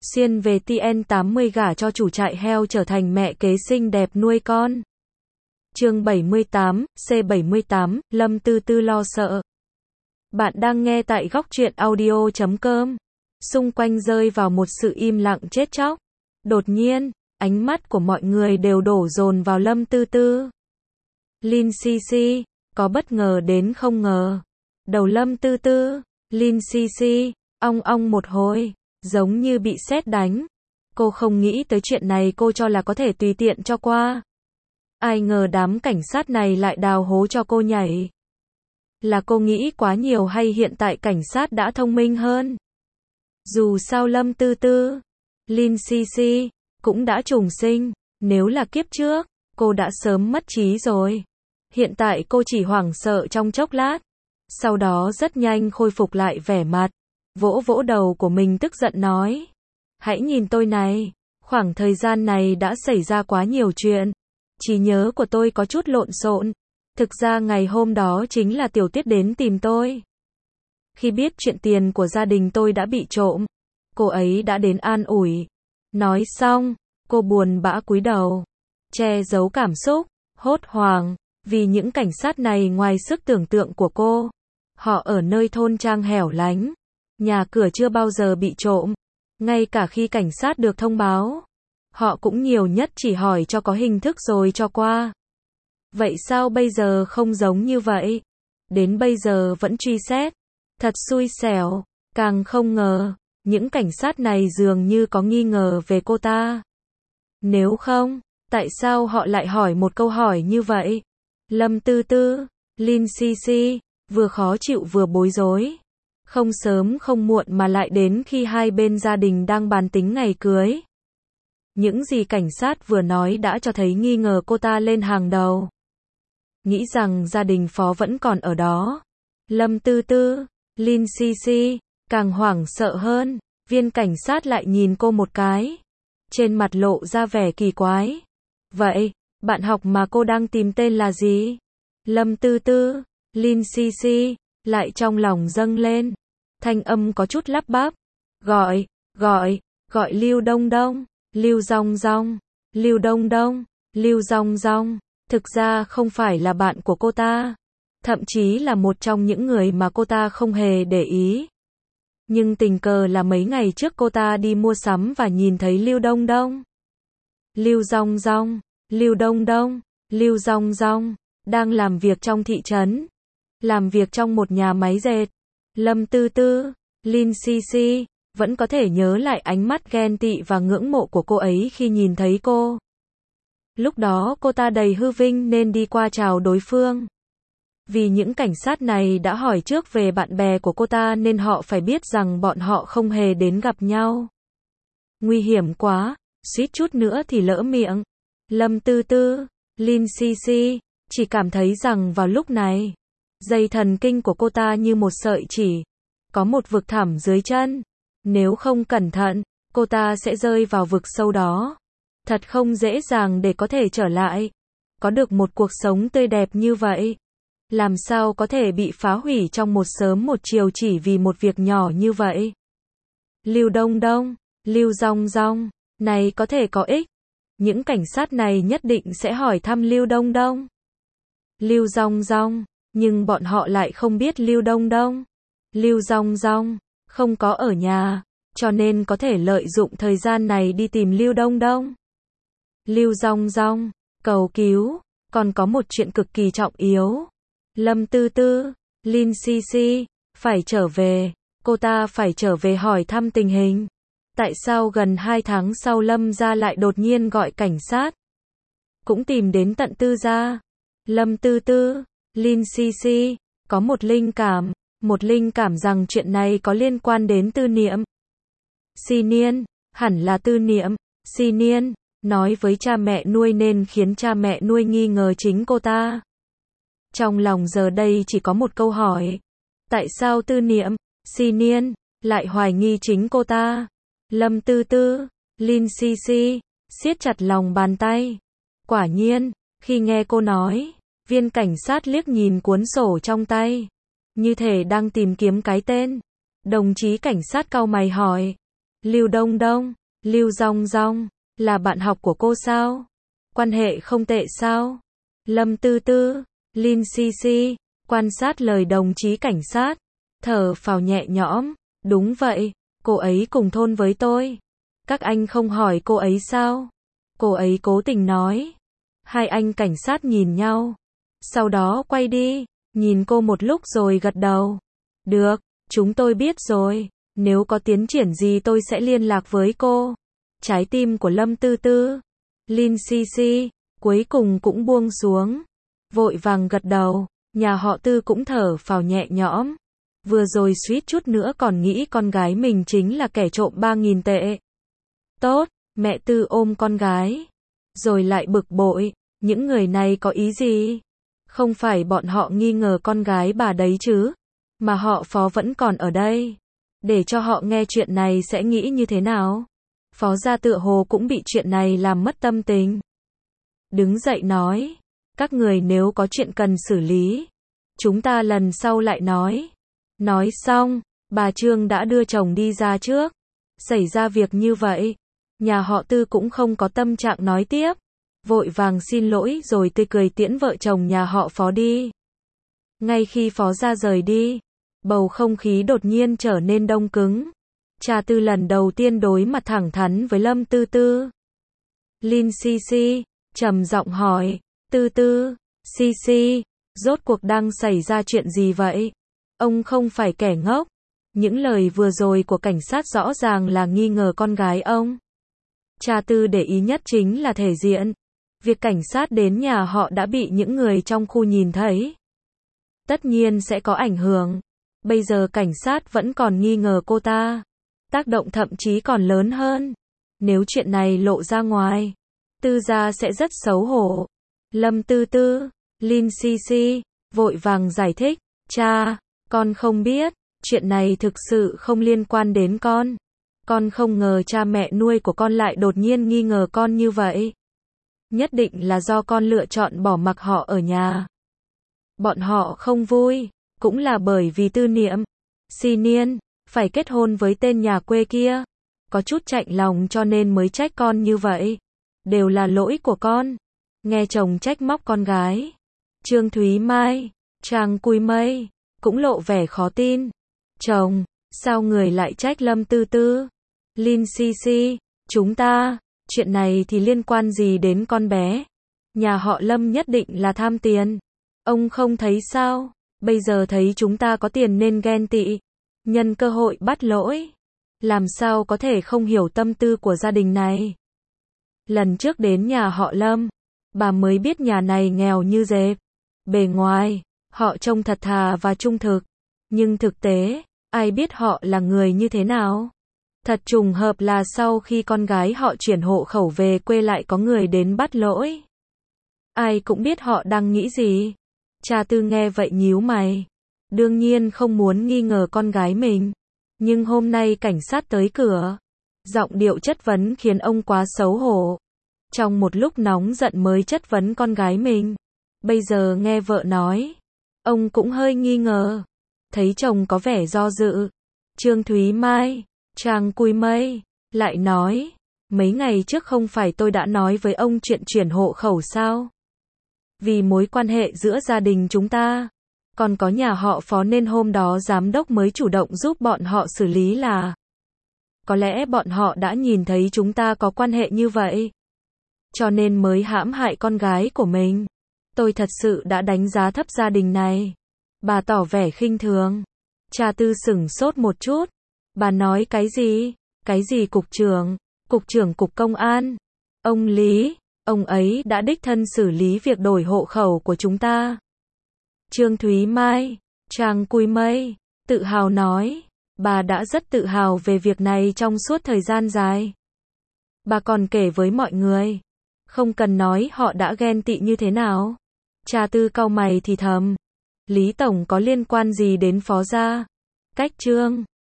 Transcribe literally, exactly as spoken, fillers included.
Xuyên về T N tám mươi gả cho chủ trại heo trở thành mẹ kế xinh đẹp nuôi con. Chương bảy mươi tám, C bảy mươi tám, Lâm Tư Tư lo sợ. Bạn đang nghe tại góc truyện audio chấm com. Xung quanh rơi vào một sự im lặng chết chóc. Đột nhiên, ánh mắt của mọi người đều đổ dồn vào Lâm Tư Tư. Lin Xi, có bất ngờ đến không ngờ. Đầu Lâm Tư Tư, Lin Xi, ong ong một hồi, giống như bị sét đánh. Cô không nghĩ tới chuyện này, cô cho là có thể tùy tiện cho qua. Ai ngờ đám cảnh sát này lại đào hố cho cô nhảy. Là cô nghĩ quá nhiều hay hiện tại cảnh sát đã thông minh hơn? Dù sao Lâm Tư Tư, Lin Xi cũng đã trùng sinh, nếu là kiếp trước, cô đã sớm mất trí rồi. Hiện tại cô chỉ hoảng sợ trong chốc lát, sau đó rất nhanh khôi phục lại vẻ mặt, vỗ vỗ đầu của mình tức giận nói: "Hãy nhìn tôi này, khoảng thời gian này đã xảy ra quá nhiều chuyện, trí nhớ của tôi có chút lộn xộn. Thực ra ngày hôm đó chính là Tiểu Tuyết đến tìm tôi. Khi biết chuyện tiền của gia đình tôi đã bị trộm, cô ấy đã đến an ủi." Nói xong, cô buồn bã cúi đầu, che giấu cảm xúc, hốt hoảng, vì những cảnh sát này ngoài sức tưởng tượng của cô. Họ ở nơi thôn trang hẻo lánh, nhà cửa chưa bao giờ bị trộm, ngay cả khi cảnh sát được thông báo, họ cũng nhiều nhất chỉ hỏi cho có hình thức rồi cho qua. Vậy sao bây giờ không giống như vậy? Đến bây giờ vẫn truy xét. Thật xui xẻo, càng không ngờ, những cảnh sát này dường như có nghi ngờ về cô ta. Nếu không, tại sao họ lại hỏi một câu hỏi như vậy? Lâm Tư Tư, Lin Xi, vừa khó chịu vừa bối rối. Không sớm không muộn mà lại đến khi hai bên gia đình đang bàn tính ngày cưới. Những gì cảnh sát vừa nói đã cho thấy nghi ngờ cô ta lên hàng đầu. Nghĩ rằng gia đình Phó vẫn còn ở đó. Lâm Tư Tư, Lin Xi càng hoảng sợ hơn. Viên cảnh sát lại nhìn cô một cái, trên mặt lộ ra vẻ kỳ quái. "Vậy, bạn học mà cô đang tìm tên là gì?" Lâm Tư Tư, Lin Xi lại trong lòng dâng lên, thanh âm có chút lắp bắp. Gọi, gọi, gọi Lưu Đông Đông, Lưu Dong Dong, Lưu Đông Đông, Lưu Dong Dong. Thực ra không phải là bạn của cô ta, thậm chí là một trong những người mà cô ta không hề để ý. Nhưng tình cờ là mấy ngày trước cô ta đi mua sắm và nhìn thấy Lưu Đông Đông, Lưu Dong Dong, Lưu Đông Đông, Lưu Dong Dong đang làm việc trong thị trấn, làm việc trong một nhà máy dệt. Lâm Tư Tư, Lin Xi vẫn có thể nhớ lại ánh mắt ghen tị và ngưỡng mộ của cô ấy khi nhìn thấy cô. Lúc đó cô ta đầy hư vinh nên đi qua chào đối phương. Vì những cảnh sát này đã hỏi trước về bạn bè của cô ta nên họ phải biết rằng bọn họ không hề đến gặp nhau. Nguy hiểm quá, suýt chút nữa thì lỡ miệng. Lâm Tư Tư, Lin Xi chỉ cảm thấy rằng vào lúc này, dây thần kinh của cô ta như một sợi chỉ, có một vực thẳm dưới chân. Nếu không cẩn thận, cô ta sẽ rơi vào vực sâu đó. Thật không dễ dàng để có thể trở lại. Có được một cuộc sống tươi đẹp như vậy, làm sao có thể bị phá hủy trong một sớm một chiều chỉ vì một việc nhỏ như vậy? Lưu Đông Đông, Lưu Dong Dong, này có thể có ích. Những cảnh sát này nhất định sẽ hỏi thăm Lưu Đông Đông, Lưu Dong Dong, nhưng bọn họ lại không biết Lưu Đông Đông, Lưu Dong Dong không có ở nhà, cho nên có thể lợi dụng thời gian này đi tìm Lưu Đông Đông. Lưu Dong Dong, cầu cứu, còn có một chuyện cực kỳ trọng yếu. Lâm Tư Tư, Lin Xi phải trở về, cô ta phải trở về hỏi thăm tình hình. Tại sao gần hai tháng sau Lâm gia lại đột nhiên gọi cảnh sát, cũng tìm đến tận Tư gia? Lâm Tư Tư, Lin Xi có một linh cảm, một linh cảm rằng chuyện này có liên quan đến Tư Niệm. Xi Niên, hẳn là Tư Niệm. Xi Niên nói với cha mẹ nuôi nên khiến cha mẹ nuôi nghi ngờ chính cô ta. Trong lòng giờ đây chỉ có một câu hỏi. Tại sao Tư Niệm, Xi Niên lại hoài nghi chính cô ta? Lâm Tư Tư, Lin Xi siết chặt lòng bàn tay. Quả nhiên, khi nghe cô nói, viên cảnh sát liếc nhìn cuốn sổ trong tay, như thể đang tìm kiếm cái tên. Đồng chí cảnh sát cau mày hỏi. Lưu Đông Đông, Lưu Rong Rong, là bạn học của cô sao? Quan hệ không tệ sao? Lâm Tư Tư, Lin Si Si, quan sát lời đồng chí cảnh sát, thở phào nhẹ nhõm, đúng vậy, cô ấy cùng thôn với tôi. Các anh không hỏi cô ấy sao? Cô ấy cố tình nói. Hai anh cảnh sát nhìn nhau, sau đó quay đi, nhìn cô một lúc rồi gật đầu. Được, chúng tôi biết rồi, nếu có tiến triển gì tôi sẽ liên lạc với cô. Trái tim của Lâm Tư Tư, Lin Si Si, cuối cùng cũng buông xuống, vội vàng gật đầu, nhà họ Tư cũng thở phào nhẹ nhõm. Vừa rồi suýt chút nữa còn nghĩ con gái mình chính là kẻ trộm ba nghìn tệ. Tốt, mẹ Tư ôm con gái, rồi lại bực bội, những người này có ý gì? Không phải bọn họ nghi ngờ con gái bà đấy chứ, mà họ Phó vẫn còn ở đây. Để cho họ nghe chuyện này sẽ nghĩ như thế nào? Phó gia tựa hồ cũng bị chuyện này làm mất tâm tình. Đứng dậy nói, các người nếu có chuyện cần xử lý, chúng ta lần sau lại nói. Nói xong, bà Trương đã đưa chồng đi ra trước. Xảy ra việc như vậy, nhà họ Tư cũng không có tâm trạng nói tiếp, vội vàng xin lỗi rồi tươi cười tiễn vợ chồng nhà họ Phó đi. Ngay khi Phó gia rời đi, bầu không khí đột nhiên trở nên đông cứng. Cha Tư lần đầu tiên đối mặt thẳng thắn với Lâm Tư Tư. Lin Si Si trầm giọng hỏi, Tư Tư, Si Si, rốt cuộc đang xảy ra chuyện gì vậy? Ông không phải kẻ ngốc. Những lời vừa rồi của cảnh sát rõ ràng là nghi ngờ con gái ông. Cha Tư để ý nhất chính là thể diện. Việc cảnh sát đến nhà họ đã bị những người trong khu nhìn thấy. Tất nhiên sẽ có ảnh hưởng. Bây giờ cảnh sát vẫn còn nghi ngờ cô ta. Tác động thậm chí còn lớn hơn. Nếu chuyện này lộ ra ngoài, Tư gia sẽ rất xấu hổ. Lâm Tư Tư, Lin Si Si, vội vàng giải thích, cha, con không biết, chuyện này thực sự không liên quan đến con. Con không ngờ cha mẹ nuôi của con lại đột nhiên nghi ngờ con như vậy. Nhất định là do con lựa chọn bỏ mặc họ ở nhà. Bọn họ không vui, cũng là bởi vì Tư Niệm, Si Niên, phải kết hôn với tên nhà quê kia. Có chút chạnh lòng cho nên mới trách con như vậy. Đều là lỗi của con. Nghe chồng trách móc con gái, Trương Thúy Mai, Trang Cùi Mây, cũng lộ vẻ khó tin. Chồng, sao người lại trách Lâm Tư Tư? Lin Si Si, chúng ta, chuyện này thì liên quan gì đến con bé? Nhà họ Lâm nhất định là tham tiền. Ông không thấy sao? Bây giờ thấy chúng ta có tiền nên ghen tị, nhân cơ hội bắt lỗi. Làm sao có thể không hiểu tâm tư của gia đình này? Lần trước đến nhà họ Lâm, bà mới biết nhà này nghèo như dẹp. Bề ngoài, họ trông thật thà và trung thực. Nhưng thực tế, ai biết họ là người như thế nào? Thật trùng hợp là sau khi con gái họ chuyển hộ khẩu về quê lại có người đến bắt lỗi. Ai cũng biết họ đang nghĩ gì. Cha Tư nghe vậy nhíu mày. Đương nhiên không muốn nghi ngờ con gái mình. Nhưng hôm nay cảnh sát tới cửa. Giọng điệu chất vấn khiến ông quá xấu hổ. Trong một lúc nóng giận mới chất vấn con gái mình. Bây giờ nghe vợ nói, ông cũng hơi nghi ngờ. Thấy chồng có vẻ do dự. Trương Thúy Mai, Trang Cùi Mây, lại nói, mấy ngày trước không phải tôi đã nói với ông chuyện chuyển hộ khẩu sao? Vì mối quan hệ giữa gia đình chúng ta, còn có nhà họ Phó nên hôm đó giám đốc mới chủ động giúp bọn họ xử lý là. Có lẽ bọn họ đã nhìn thấy chúng ta có quan hệ như vậy, cho nên mới hãm hại con gái của mình. Tôi thật sự đã đánh giá thấp gia đình này. Bà tỏ vẻ khinh thường. Cha Tư sửng sốt một chút. Bà nói cái gì? Cái gì cục trưởng? Cục trưởng cục công an? Ông Lý, ông ấy đã đích thân xử lý việc đổi hộ khẩu của chúng ta. Trương Thúy Mai, Trang Cùi Mây, tự hào nói. Bà đã rất tự hào về việc này trong suốt thời gian dài. Bà còn kể với mọi người. Không cần nói họ đã ghen tị như thế nào. Cha Tư cau mày thì thầm. Lý Tổng có liên quan gì đến Phó gia? Cách Trương